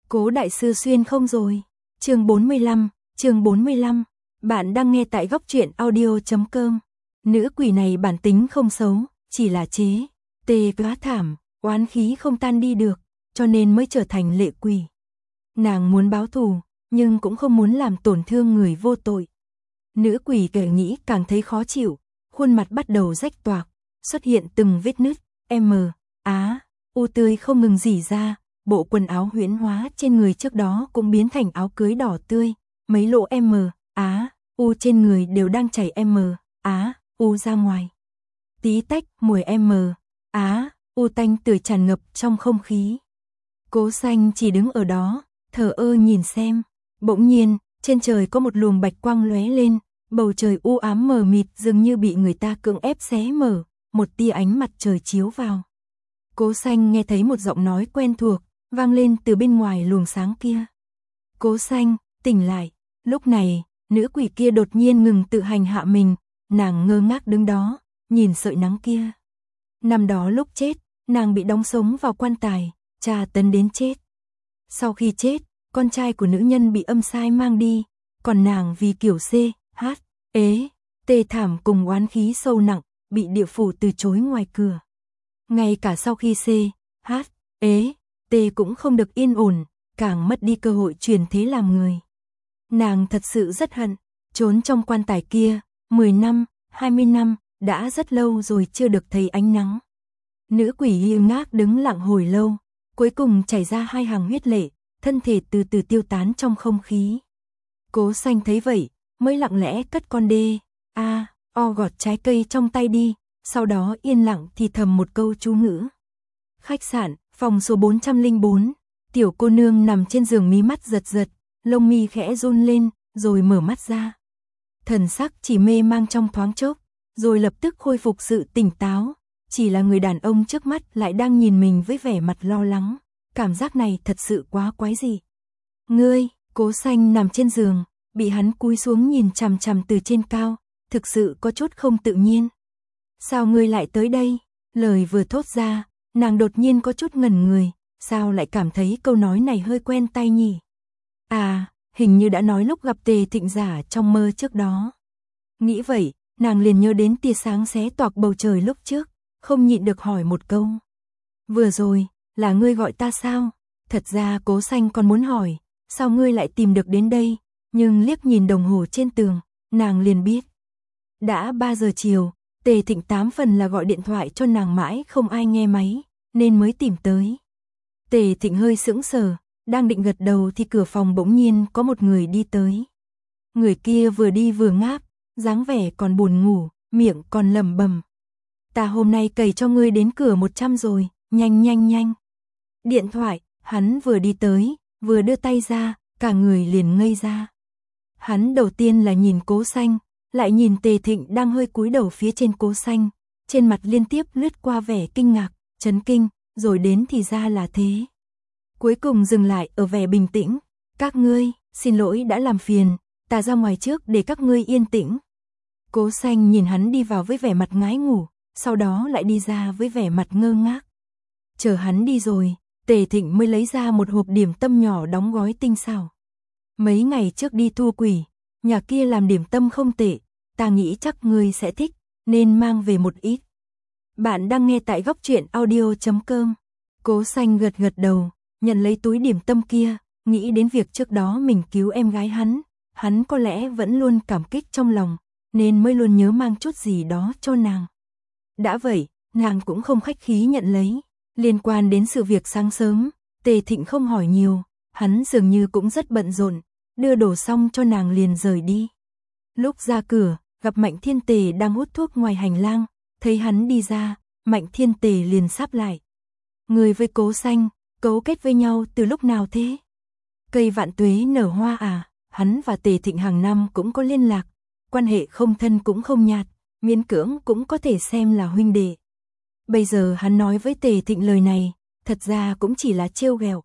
Cố đại sư xuyên không rồi. Chương 45, bạn đang nghe tại góc truyện audio.com. Nữ quỷ này bản tính không xấu, chỉ là chế, tê quá thảm, oán khí không tan đi được, cho nên mới trở thành lệ quỷ. Nàng muốn báo thù, nhưng cũng không muốn làm tổn thương người vô tội. Nữ quỷ càng nghĩ càng thấy khó chịu, khuôn mặt bắt đầu rách toạc, xuất hiện từng vết nứt, u tươi không ngừng rỉ ra, bộ quần áo huyễn hóa trên người trước đó cũng biến thành áo cưới đỏ tươi, mấy lỗ u trên người đều đang chảy u ra ngoài. Tí tách mùi u tanh tưởi tràn ngập trong không khí. Cố Xanh chỉ đứng ở đó, thờ ơ nhìn xem. Bỗng nhiên, trên trời có một luồng bạch quang lóe lên, bầu trời u ám mờ mịt dường như bị người ta cưỡng ép xé mở, một tia ánh mặt trời chiếu vào. Cố Xanh nghe thấy một giọng nói quen thuộc, vang lên từ bên ngoài luồng sáng kia. Cố Xanh, tỉnh lại. Lúc này, nữ quỷ kia đột nhiên ngừng tự hành hạ mình, nàng ngơ ngác đứng đó, nhìn sợi nắng kia. Năm đó lúc chết, nàng bị đóng sống vào quan tài, tra tấn đến chết. Sau khi chết, con trai của nữ nhân bị âm sai mang đi, còn nàng vì kiểu tê thảm cùng oán khí sâu nặng, bị địa phủ từ chối ngoài cửa. Ngay cả sau khi tê cũng không được yên ổn, càng mất đi cơ hội chuyển thế làm người. Nàng thật sự rất hận, trốn trong quan tài kia, 10 năm, 20 năm, đã rất lâu rồi chưa được thấy ánh nắng. Nữ quỷ hiu ngác đứng lặng hồi lâu, cuối cùng chảy ra 2 hàng huyết lệ, thân thể từ từ tiêu tán trong không khí. Cố Xanh thấy vậy, mới lặng lẽ cất con gọt trái cây trong tay đi, sau đó yên lặng thì thầm một câu chú ngữ. Khách sạn, phòng số 404, tiểu cô nương nằm trên giường mí mắt giật giật, lông mi khẽ run lên, rồi mở mắt ra. Thần sắc chỉ mê mang trong thoáng chốc, rồi lập tức khôi phục sự tỉnh táo, chỉ là người đàn ông trước mắt lại đang nhìn mình với vẻ mặt lo lắng, cảm giác này thật sự quá quái dị. Ngươi, Cố Xanh nằm trên giường, bị hắn cúi xuống nhìn chằm chằm từ trên cao, thực sự có chút không tự nhiên. Sao ngươi lại tới đây? Lời vừa thốt ra, nàng đột nhiên có chút ngẩn người, sao lại cảm thấy câu nói này hơi quen tai nhỉ? Hình như đã nói lúc gặp Tề Thịnh Giả trong mơ trước đó. Nghĩ vậy, nàng liền nhớ đến tia sáng xé toạc bầu trời lúc trước, không nhịn được hỏi một câu. Vừa rồi, là ngươi gọi ta sao? Thật ra Cố Xanh còn muốn hỏi, sao ngươi lại tìm được đến đây? Nhưng liếc nhìn đồng hồ trên tường, nàng liền biết. Đã 3 giờ chiều, Tề Thịnh 8 phần là gọi điện thoại cho nàng mãi không ai nghe máy, nên mới tìm tới. Tề Thịnh hơi sững sờ, đang định gật đầu thì cửa phòng bỗng nhiên có một người đi tới. Người kia vừa đi vừa ngáp, dáng vẻ còn buồn ngủ, miệng còn lẩm bẩm. Ta hôm nay cày cho ngươi đến cửa 100 rồi, nhanh. Điện thoại, hắn vừa đi tới, vừa đưa tay ra, cả người liền ngây ra. Hắn đầu tiên là nhìn Cố Xanh, lại nhìn Tề Thịnh đang hơi cúi đầu phía trên Cố Xanh, trên mặt liên tiếp lướt qua vẻ kinh ngạc, chấn kinh, rồi đến thì ra là thế. Cuối cùng dừng lại ở vẻ bình tĩnh. Các ngươi, xin lỗi đã làm phiền, ta ra ngoài trước để các ngươi yên tĩnh. Cố Xanh nhìn hắn đi vào với vẻ mặt ngái ngủ, sau đó lại đi ra với vẻ mặt ngơ ngác. Chờ hắn đi rồi, Tề Thịnh mới lấy ra một hộp điểm tâm nhỏ đóng gói tinh xảo. Mấy ngày trước đi thu quỷ, nhà kia làm điểm tâm không tệ, ta nghĩ chắc ngươi sẽ thích, nên mang về một ít. Bạn đang nghe tại góc truyện audio.com. Cố Xanh gật đầu, nhận lấy túi điểm tâm kia, nghĩ đến việc trước đó mình cứu em gái hắn có lẽ vẫn luôn cảm kích trong lòng, nên mới luôn nhớ mang chút gì đó cho nàng. Đã vậy, nàng cũng không khách khí nhận lấy. Liên quan đến sự việc sáng sớm, Tề Thịnh không hỏi nhiều, hắn dường như cũng rất bận rộn, đưa đồ xong cho nàng liền rời đi. Lúc ra cửa, gặp Mạnh Thiên Tề đang hút thuốc ngoài hành lang, thấy hắn đi ra, Mạnh Thiên Tề liền sáp lại. Người với Cố Xanh, cấu kết với nhau từ lúc nào thế? Cây vạn tuế nở hoa à? Hắn và Tề Thịnh hàng năm cũng có liên lạc, quan hệ không thân cũng không nhạt, miễn cưỡng cũng có thể xem là huynh đệ. Bây giờ hắn nói với Tề Thịnh lời này, thật ra cũng chỉ là trêu ghẹo.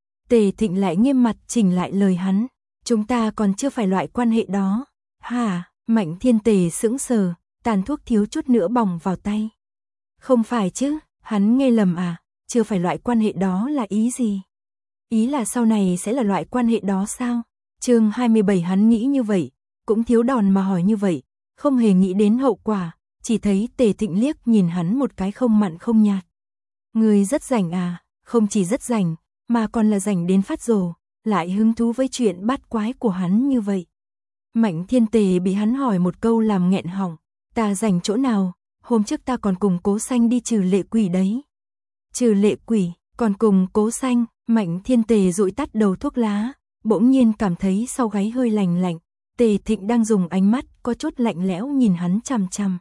Tề Thịnh lại nghiêm mặt chỉnh lại lời hắn, chúng ta còn chưa phải loại quan hệ đó. Hả? Mạnh Thiên Tề sững sờ, tàn thuốc thiếu chút nữa bỏng vào tay. Không phải chứ, hắn nghe lầm à? Chưa phải loại quan hệ đó là ý gì? Ý là sau này sẽ là loại quan hệ đó sao? Chương 27 hắn nghĩ như vậy, cũng thiếu đòn mà hỏi như vậy, không hề nghĩ đến hậu quả, chỉ thấy Tề Thịnh liếc nhìn hắn một cái không mặn không nhạt. Người rất rảnh à, không chỉ rất rảnh, mà còn là rảnh đến phát rồ, lại hứng thú với chuyện bát quái của hắn như vậy. Mạnh Thiên Tề bị hắn hỏi một câu làm nghẹn họng, ta rảnh chỗ nào, hôm trước ta còn cùng Cố Xanh đi trừ lệ quỷ đấy. Trừ lệ quỷ, còn cùng Cố Xanh, Mạnh Thiên Tề dụi tắt đầu thuốc lá, bỗng nhiên cảm thấy sau gáy hơi lạnh lạnh. Tề Thịnh đang dùng ánh mắt có chút lạnh lẽo nhìn hắn chằm chằm.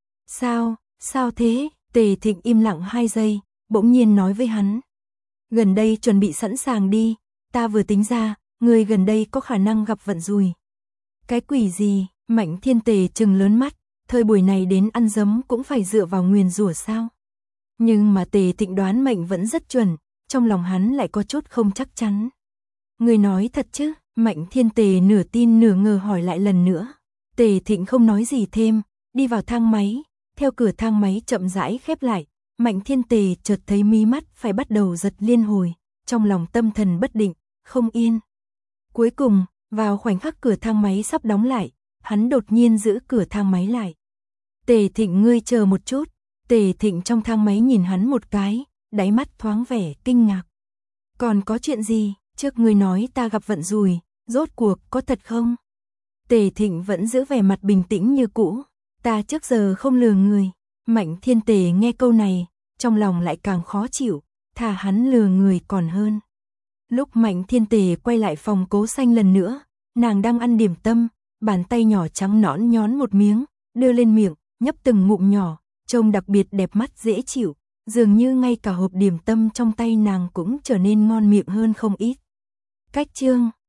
Sao thế? Tề Thịnh im lặng 2 giây, bỗng nhiên nói với hắn. Gần đây chuẩn bị sẵn sàng đi, ta vừa tính ra, người gần đây có khả năng gặp vận rủi. Cái quỷ gì? Mạnh Thiên Tề trừng lớn mắt, thời buổi này đến ăn dấm cũng phải dựa vào nguyền rủa sao? Nhưng mà Tề Thịnh đoán mệnh vẫn rất chuẩn, trong lòng hắn lại có chút không chắc chắn. Người nói thật chứ? Mạnh Thiên Tề nửa tin nửa ngờ hỏi lại lần nữa. Tề Thịnh không nói gì thêm, đi vào thang máy, theo cửa thang máy chậm rãi khép lại, Mạnh Thiên Tề chợt thấy mí mắt phải bắt đầu giật liên hồi, trong lòng tâm thần bất định, không yên. Cuối cùng, vào khoảnh khắc cửa thang máy sắp đóng lại, hắn đột nhiên giữ cửa thang máy lại. Tề Thịnh ngươi chờ một chút. Tề Thịnh trong thang máy nhìn hắn một cái, đáy mắt thoáng vẻ kinh ngạc. Còn có chuyện gì? Trước ngươi nói ta gặp vận rủi, rốt cuộc có thật không? Tề Thịnh vẫn giữ vẻ mặt bình tĩnh như cũ. Ta trước giờ không lừa người. Mạnh Thiên Tề nghe câu này, trong lòng lại càng khó chịu, thà hắn lừa người còn hơn. Lúc Mạnh Thiên Tề quay lại phòng Cố Xanh lần nữa, nàng đang ăn điểm tâm, bàn tay nhỏ trắng nõn nhón một miếng, đưa lên miệng, nhấp từng ngụm nhỏ, trông đặc biệt đẹp mắt dễ chịu, dường như ngay cả hộp điểm tâm trong tay nàng cũng trở nên ngon miệng hơn không ít. Cách chương